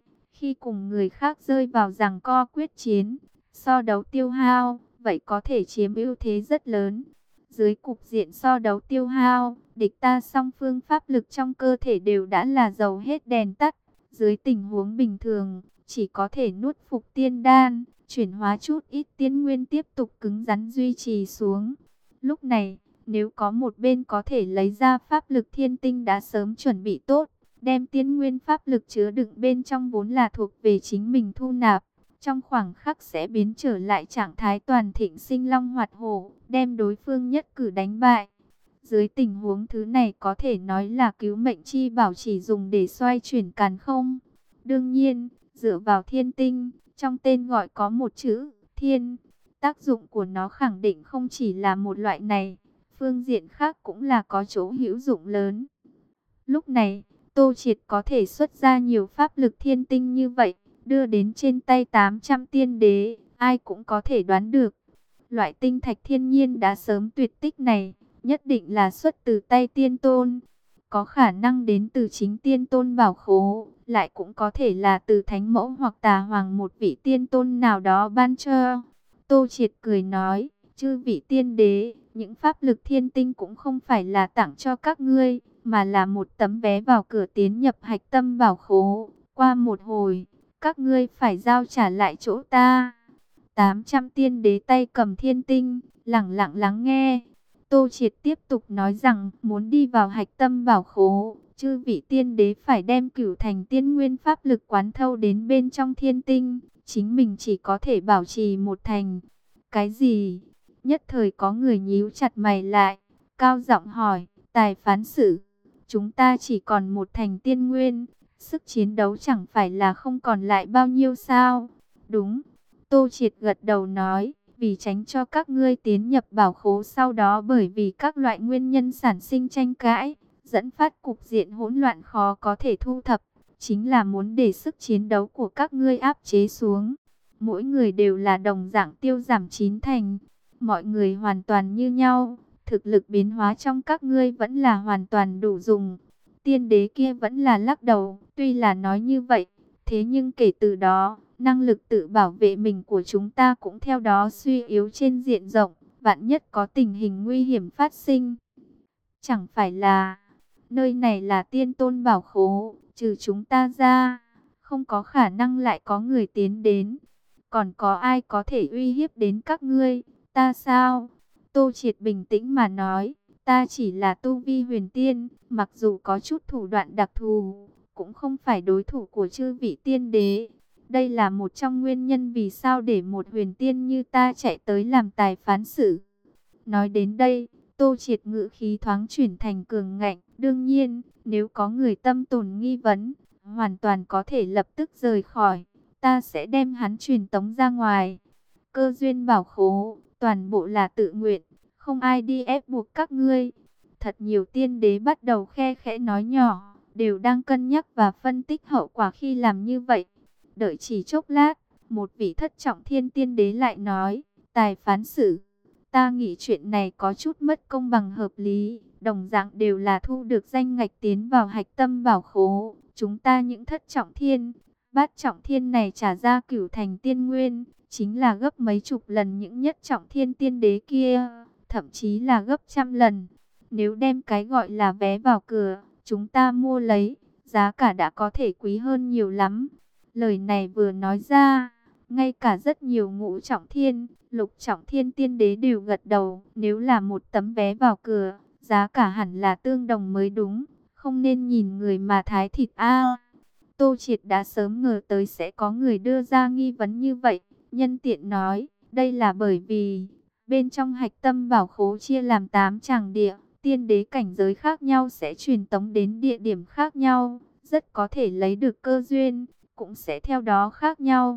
khi cùng người khác rơi vào giằng co quyết chiến, so đấu tiêu hao, vậy có thể chiếm ưu thế rất lớn. Dưới cục diện so đấu tiêu hao, địch ta song phương pháp lực trong cơ thể đều đã là dầu hết đèn tắt. Dưới tình huống bình thường, chỉ có thể nuốt phục tiên đan, chuyển hóa chút ít tiên nguyên tiếp tục cứng rắn duy trì xuống. Lúc này, nếu có một bên có thể lấy ra pháp lực thiên tinh đã sớm chuẩn bị tốt, đem tiên nguyên pháp lực chứa đựng bên trong vốn là thuộc về chính mình thu nạp, trong khoảng khắc sẽ biến trở lại trạng thái toàn thịnh sinh long hoạt hổ, đem đối phương nhất cử đánh bại. Dưới tình huống thứ này có thể nói là cứu mệnh chi bảo, chỉ dùng để xoay chuyển càn khôn. Đương nhiên, dựa vào thiên tinh, trong tên gọi có một chữ thiên, tác dụng của nó khẳng định không chỉ là một loại này, phương diện khác cũng là có chỗ hữu dụng lớn. Lúc này, Tô Triệt có thể xuất ra nhiều pháp lực thiên tinh như vậy, đưa đến trên tay tám trăm tiên đế, ai cũng có thể đoán được. Loại tinh thạch thiên nhiên đã sớm tuyệt tích này, nhất định là xuất từ tay tiên tôn. Có khả năng đến từ chính tiên tôn bảo khố, lại cũng có thể là từ thánh mẫu hoặc tà hoàng một vị tiên tôn nào đó ban cho. Tô Triệt cười nói, chư vị tiên đế, những pháp lực thiên tinh cũng không phải là tặng cho các ngươi, mà là một tấm vé vào cửa tiến nhập hạch tâm bảo khố. Qua một hồi, các ngươi phải giao trả lại chỗ ta. tám trăm tiên đế tay cầm thiên tinh, lặng lặng lắng nghe. Tô Triệt tiếp tục nói rằng, muốn đi vào hạch tâm bảo khố, chư vị tiên đế phải đem cửu thành tiên nguyên pháp lực quán thâu đến bên trong thiên tinh, chính mình chỉ có thể bảo trì một thành. Cái gì? Nhất thời có người nhíu chặt mày lại, cao giọng hỏi, tài phán xử, chúng ta chỉ còn một thành tiên nguyên, sức chiến đấu chẳng phải là không còn lại bao nhiêu sao? Đúng, Tô Triệt gật đầu nói, vì tránh cho các ngươi tiến nhập bảo khố sau đó bởi vì các loại nguyên nhân sản sinh tranh cãi, dẫn phát cục diện hỗn loạn khó có thể thu thập, chính là muốn để sức chiến đấu của các ngươi áp chế xuống. Mỗi người đều là đồng dạng tiêu giảm chín thành, mọi người hoàn toàn như nhau, thực lực biến hóa trong các ngươi vẫn là hoàn toàn đủ dùng. Tiên đế kia vẫn là lắc đầu, tuy là nói như vậy, thế nhưng kể từ đó, năng lực tự bảo vệ mình của chúng ta cũng theo đó suy yếu trên diện rộng, vạn nhất có tình hình nguy hiểm phát sinh. Chẳng phải là, nơi này là tiên tôn bảo khố, trừ chúng ta ra, không có khả năng lại có người tiến đến. Còn có ai có thể uy hiếp đến các ngươi, ta sao? Tô Triệt bình tĩnh mà nói, ta chỉ là tu vi huyền tiên, mặc dù có chút thủ đoạn đặc thù, cũng không phải đối thủ của chư vị tiên đế. Đây là một trong nguyên nhân vì sao để một huyền tiên như ta chạy tới làm tài phán xử. Nói đến đây, Tô Triệt ngữ khí thoáng chuyển thành cường ngạnh. Đương nhiên, nếu có người tâm tồn nghi vấn, hoàn toàn có thể lập tức rời khỏi. Ta sẽ đem hắn truyền tống ra ngoài. Cơ duyên bảo khố, toàn bộ là tự nguyện, không ai đi ép buộc các ngươi. Thật nhiều tiên đế bắt đầu khe khẽ nói nhỏ, đều đang cân nhắc và phân tích hậu quả khi làm như vậy. Đợi chỉ chốc lát, một vị thất trọng thiên tiên đế lại nói, tài phán xử, ta nghĩ chuyện này có chút mất công bằng hợp lý, đồng dạng đều là thu được danh ngạch tiến vào hạch tâm bảo khố. Chúng ta những thất trọng thiên, bát trọng thiên này trả ra cửu thành tiên nguyên, chính là gấp mấy chục lần những nhất trọng thiên tiên đế kia, thậm chí là gấp trăm lần. Nếu đem cái gọi là vé vào cửa, chúng ta mua lấy, giá cả đã có thể quý hơn nhiều lắm. Lời này vừa nói ra, ngay cả rất nhiều ngũ trọng thiên, lục trọng thiên tiên đế đều gật đầu. Nếu là một tấm vé vào cửa, giá cả hẳn là tương đồng mới đúng, không nên nhìn người mà thái thịt a. Tô Triệt đã sớm ngờ tới sẽ có người đưa ra nghi vấn như vậy, nhân tiện nói, đây là bởi vì bên trong hạch tâm bảo khố chia làm tám tràng địa, tiên đế cảnh giới khác nhau sẽ truyền tống đến địa điểm khác nhau, rất có thể lấy được cơ duyên, cũng sẽ theo đó khác nhau.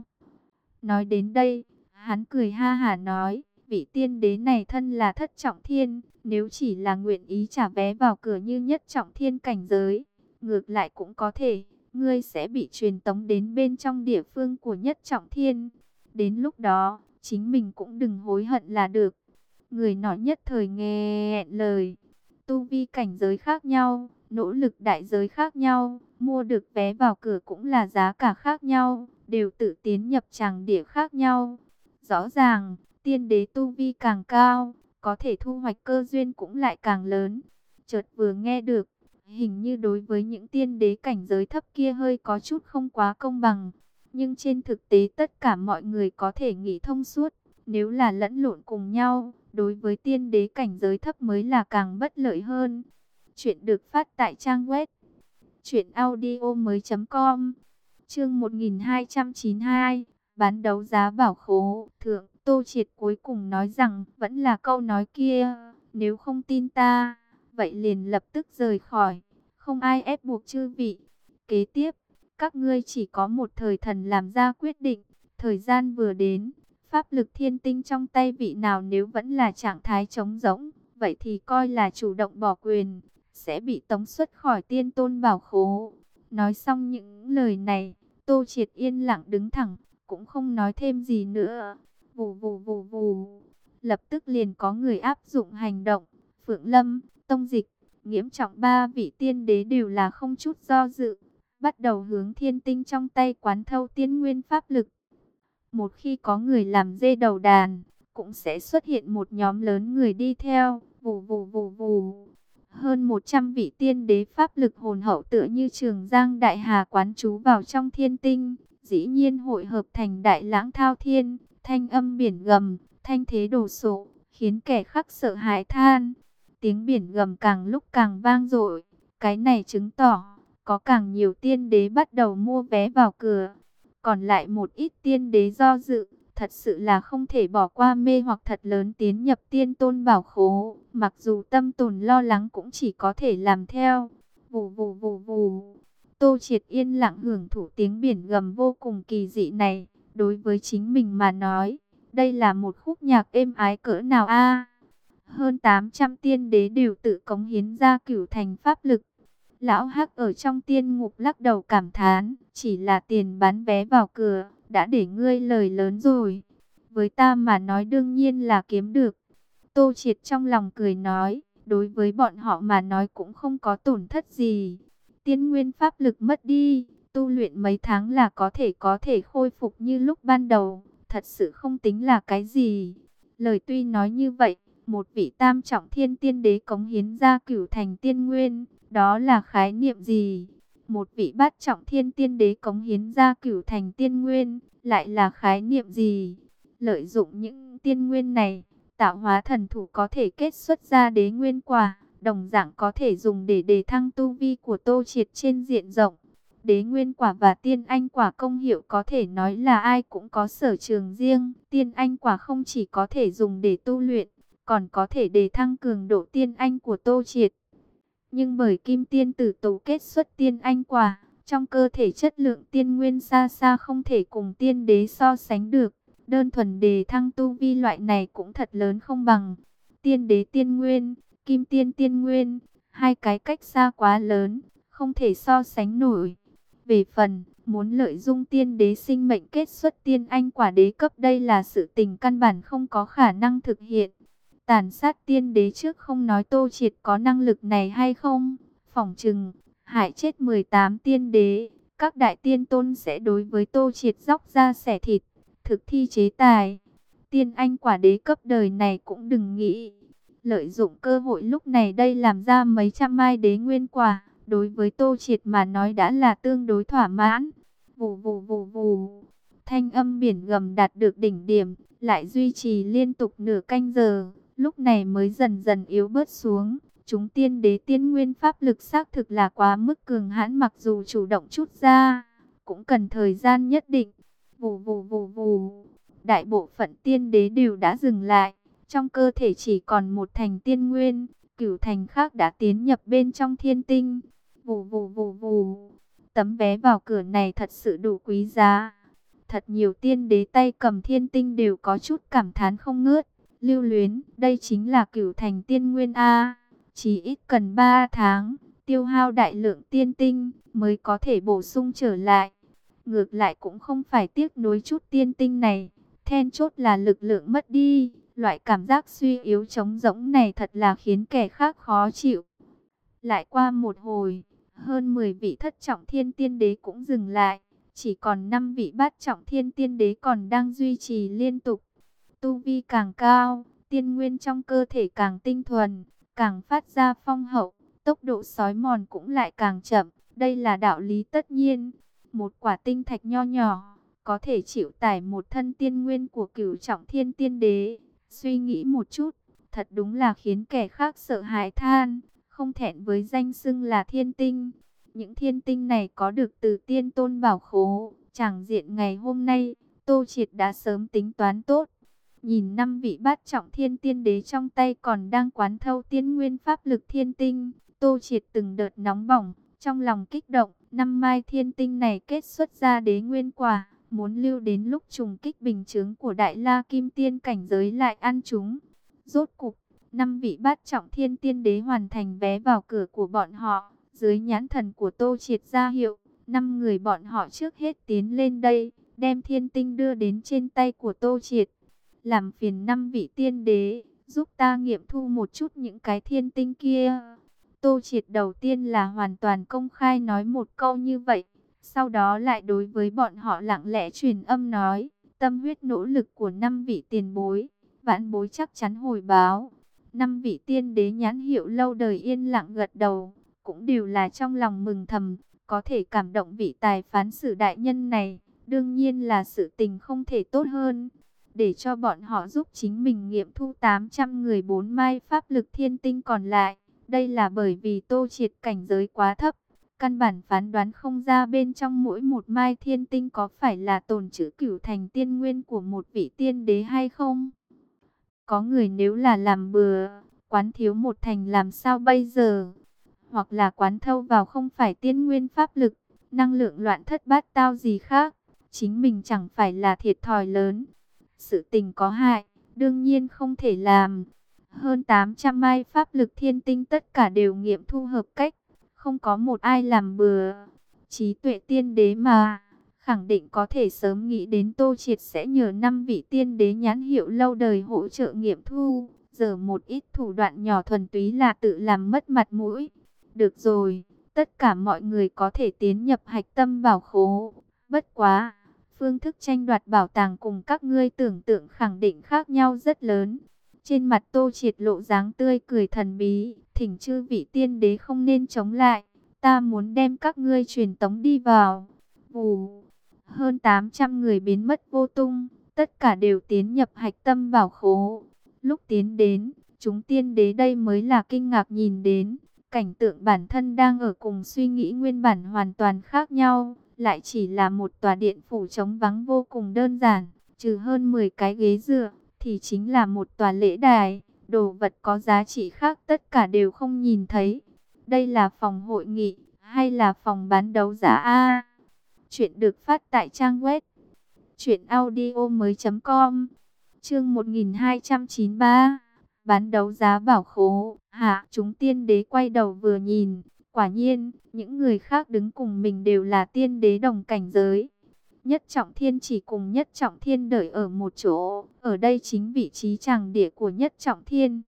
Nói đến đây, hắn cười ha hả nói, vị tiên đế này thân là thất trọng thiên, nếu chỉ là nguyện ý trả vé vào cửa như nhất trọng thiên cảnh giới, ngược lại cũng có thể, ngươi sẽ bị truyền tống đến bên trong địa phương của nhất trọng thiên. Đến lúc đó, chính mình cũng đừng hối hận là được. Người nọ nhất thời nghe lời, tu vi cảnh giới khác nhau, nỗ lực đại giới khác nhau, Mua được vé vào cửa cũng là giá cả khác nhau, đều tự tiến nhập tràng địa khác nhau. Rõ ràng, tiên đế tu vi càng cao, có thể thu hoạch cơ duyên cũng lại càng lớn. Chợt vừa nghe được, hình như đối với những tiên đế cảnh giới thấp kia hơi có chút không quá công bằng. Nhưng trên thực tế tất cả mọi người có thể nghĩ thông suốt, nếu là lẫn lộn cùng nhau, đối với tiên đế cảnh giới thấp mới là càng bất lợi hơn. Chuyện được phát tại trang web truyện audio mới chấm com. Chương một nghìn hai trăm chín mươi hai, bán đấu giá bảo khố. Thượng Tô Triệt cuối cùng nói rằng, vẫn là câu nói kia, nếu không tin ta, vậy liền lập tức rời khỏi, không ai ép buộc chư vị. Kế tiếp, các ngươi chỉ có một thời thần làm ra quyết định, thời gian vừa đến, pháp lực thiên tinh trong tay vị nào nếu vẫn là trạng thái trống rỗng, vậy thì coi là chủ động bỏ quyền, sẽ bị tống xuất khỏi tiên tôn bảo khố. Nói xong những lời này, Tô Triệt yên lặng đứng thẳng, cũng không nói thêm gì nữa. Vù vù vù vù, lập tức liền có người áp dụng hành động. Phượng Lâm, Tông Dịch, Nghiễm Trọng ba vị tiên đế đều là không chút do dự, bắt đầu hướng thiên tinh trong tay quán thâu tiên nguyên pháp lực. Một khi có người làm dê đầu đàn, cũng sẽ xuất hiện một nhóm lớn người đi theo. Vù vù vù vù. Hơn một trăm vị tiên đế pháp lực hồn hậu tựa như Trường Giang Đại Hà quán trú vào trong thiên tinh, dĩ nhiên hội hợp thành đại lãng thao thiên, thanh âm biển gầm, thanh thế đồ sộ, khiến kẻ khác sợ hãi than. Tiếng biển gầm càng lúc càng vang dội, cái này chứng tỏ có càng nhiều tiên đế bắt đầu mua vé vào cửa. Còn lại một ít tiên đế do dự, thật sự là không thể bỏ qua mê hoặc thật lớn tiến nhập tiên tôn bảo khố. Mặc dù tâm tồn lo lắng cũng chỉ có thể làm theo. Vù vù vù vù. Tô Triệt yên lặng hưởng thụ tiếng biển gầm vô cùng kỳ dị này. Đối với chính mình mà nói, đây là một khúc nhạc êm ái cỡ nào a. Hơn tám trăm tiên đế đều tự cống hiến ra cửu thành pháp lực. Lão Hắc ở trong tiên ngục lắc đầu cảm thán, chỉ là tiền bán vé vào cửa, đã để ngươi lời lớn rồi. Với ta mà nói đương nhiên là kiếm được. Tô Triệt trong lòng cười nói, đối với bọn họ mà nói cũng không có tổn thất gì. Tiên nguyên pháp lực mất đi, tu luyện mấy tháng là có thể có thể khôi phục như lúc ban đầu, thật sự không tính là cái gì. Lời tuy nói như vậy, một vị tam trọng thiên tiên đế cống hiến ra cửu thành tiên nguyên, đó là khái niệm gì? Một vị bát trọng thiên tiên đế cống hiến ra cửu thành tiên nguyên, lại là khái niệm gì? Lợi dụng những tiên nguyên này, tạo hóa thần thủ có thể kết xuất ra đế nguyên quả, đồng dạng có thể dùng để đề thăng tu vi của Tô Triệt trên diện rộng. Đế nguyên quả và tiên anh quả công hiệu có thể nói là ai cũng có sở trường riêng. Tiên anh quả không chỉ có thể dùng để tu luyện, còn có thể đề thăng cường độ tiên anh của Tô Triệt. Nhưng bởi kim tiên tử tố kết xuất tiên anh quả, trong cơ thể chất lượng tiên nguyên xa xa không thể cùng tiên đế so sánh được. Đơn thuần đề thăng tu vi loại này cũng thật lớn không bằng. Tiên đế tiên nguyên, kim tiên tiên nguyên, hai cái cách xa quá lớn, không thể so sánh nổi. Về phần, muốn lợi dụng tiên đế sinh mệnh kết xuất tiên anh quả đế cấp, đây là sự tình căn bản không có khả năng thực hiện. Tàn sát tiên đế trước không nói Tô Triệt có năng lực này hay không, phỏng chừng hại chết mười tám tiên đế, các đại tiên tôn sẽ đối với Tô Triệt dóc ra xẻ thịt, thực thi chế tài. Tiên anh quả đế cấp đời này cũng đừng nghĩ. Lợi dụng cơ hội lúc này đây làm ra mấy trăm mai đế nguyên quả, đối với Tô Triệt mà nói đã là tương đối thỏa mãn. Vù vù vù vù, thanh âm biển gầm đạt được đỉnh điểm, lại duy trì liên tục nửa canh giờ, lúc này mới dần dần yếu bớt xuống. Chúng tiên đế tiên nguyên pháp lực xác thực là quá mức cường hãn, mặc dù chủ động chút ra, cũng cần thời gian nhất định. Vù vù vù vù, đại bộ phận tiên đế đều đã dừng lại, trong cơ thể chỉ còn một thành tiên nguyên, cửu thành khác đã tiến nhập bên trong thiên tinh. Vù vù vù vù, tấm vé vào cửa này thật sự đủ quý giá. Thật nhiều tiên đế tay cầm thiên tinh đều có chút cảm thán không ngớt. Lưu luyến, đây chính là cửu thành tiên nguyên A, chỉ ít cần ba tháng, tiêu hao đại lượng tiên tinh mới có thể bổ sung trở lại. Ngược lại cũng không phải tiếc nuối chút tiên tinh này, then chốt là lực lượng mất đi. Loại cảm giác suy yếu trống rỗng này thật là khiến kẻ khác khó chịu. Lại qua một hồi, Hơn mười vị thất trọng thiên tiên đế cũng dừng lại. Chỉ còn năm vị bát trọng thiên tiên đế còn đang duy trì liên tục. Tu vi càng cao, tiên nguyên trong cơ thể càng tinh thuần, càng phát ra phong hậu, tốc độ sói mòn cũng lại càng chậm. Đây là đạo lý tất nhiên. Một quả tinh thạch nho nhỏ có thể chịu tải một thân tiên nguyên của cửu trọng thiên tiên đế. Suy nghĩ một chút, thật đúng là khiến kẻ khác sợ hãi than, không thẹn với danh xưng là thiên tinh. Những thiên tinh này có được từ tiên tôn bảo khố. Tràng diện ngày hôm nay, Tô Triệt đã sớm tính toán tốt. Nhìn năm vị bát trọng thiên tiên đế trong tay còn đang quán thâu tiên nguyên pháp lực thiên tinh, Tô Triệt từng đợt nóng bỏng, trong lòng kích động. Năm mai thiên tinh này kết xuất ra đế nguyên quả, muốn lưu đến lúc trùng kích bình chướng của Đại La Kim Tiên cảnh giới lại ăn chúng. Rốt cục, năm vị bát trọng thiên tiên đế hoàn thành vé vào cửa của bọn họ. Dưới nhãn thần của Tô Triệt ra hiệu, năm người bọn họ trước hết tiến lên đây, đem thiên tinh đưa đến trên tay của Tô Triệt. Làm phiền năm vị tiên đế, giúp ta nghiệm thu một chút những cái thiên tinh kia. Tô Triệt đầu tiên là hoàn toàn công khai nói một câu như vậy. Sau đó lại đối với bọn họ lặng lẽ truyền âm nói, tâm huyết nỗ lực của năm vị tiền bối, vãn bối chắc chắn hồi báo. Năm vị tiên đế nhãn hiệu lâu đời yên lặng gật đầu, cũng đều là trong lòng mừng thầm, có thể cảm động vị tài phán xử đại nhân này, đương nhiên là sự tình không thể tốt hơn. Để cho bọn họ giúp chính mình nghiệm thu tám trăm người bốn mai pháp lực thiên tinh còn lại. Đây là bởi vì Tô Triệt cảnh giới quá thấp, căn bản phán đoán không ra bên trong mỗi một mai thiên tinh có phải là tồn trữ cửu thành tiên nguyên của một vị tiên đế hay không. Có người nếu là làm bừa, quán thiếu một thành làm sao bây giờ? Hoặc là quán thâu vào không phải tiên nguyên pháp lực, năng lượng loạn thất bát tao gì khác, chính mình chẳng phải là thiệt thòi lớn. Sự tình có hại, đương nhiên không thể làm. Hơn tám trăm mai pháp lực thiên tinh tất cả đều nghiệm thu hợp cách, không có một ai làm bừa. Trí tuệ tiên đế mà, khẳng định có thể sớm nghĩ đến Tô Triệt sẽ nhờ năm vị tiên đế nhãn hiệu lâu đời hỗ trợ nghiệm thu. Giờ một ít thủ đoạn nhỏ thuần túy là tự làm mất mặt mũi. Được rồi, tất cả mọi người có thể tiến nhập hạch tâm bảo khố. Bất quá, phương thức tranh đoạt bảo tàng cùng các ngươi tưởng tượng khẳng định khác nhau rất lớn. Trên mặt Tô Triệt lộ dáng tươi cười thần bí, thỉnh chư vị tiên đế không nên chống lại, ta muốn đem các ngươi truyền tống đi vào. Vù, hơn tám trăm người biến mất vô tung, tất cả đều tiến nhập hạch tâm bảo khố. Lúc tiến đến, chúng tiên đế đây mới là kinh ngạc nhìn đến, cảnh tượng bản thân đang ở cùng suy nghĩ nguyên bản hoàn toàn khác nhau, lại chỉ là một tòa điện phủ trống vắng vô cùng đơn giản, trừ hơn mười cái ghế dựa, thì chính là một tòa lễ đài, đồ vật có giá trị khác tất cả đều không nhìn thấy. Đây là phòng hội nghị, hay là phòng bán đấu giá a? Chuyện được phát tại trang web truyện audio mới chấm com. Chương một nghìn hai trăm chín mươi ba. Bán đấu giá bảo khố. Hạ, chúng tiên đế quay đầu vừa nhìn, quả nhiên, những người khác đứng cùng mình đều là tiên đế đồng cảnh giới. Nhất Trọng Thiên chỉ cùng Nhất Trọng Thiên đợi ở một chỗ, ở đây chính vị trí tràng địa của Nhất Trọng Thiên.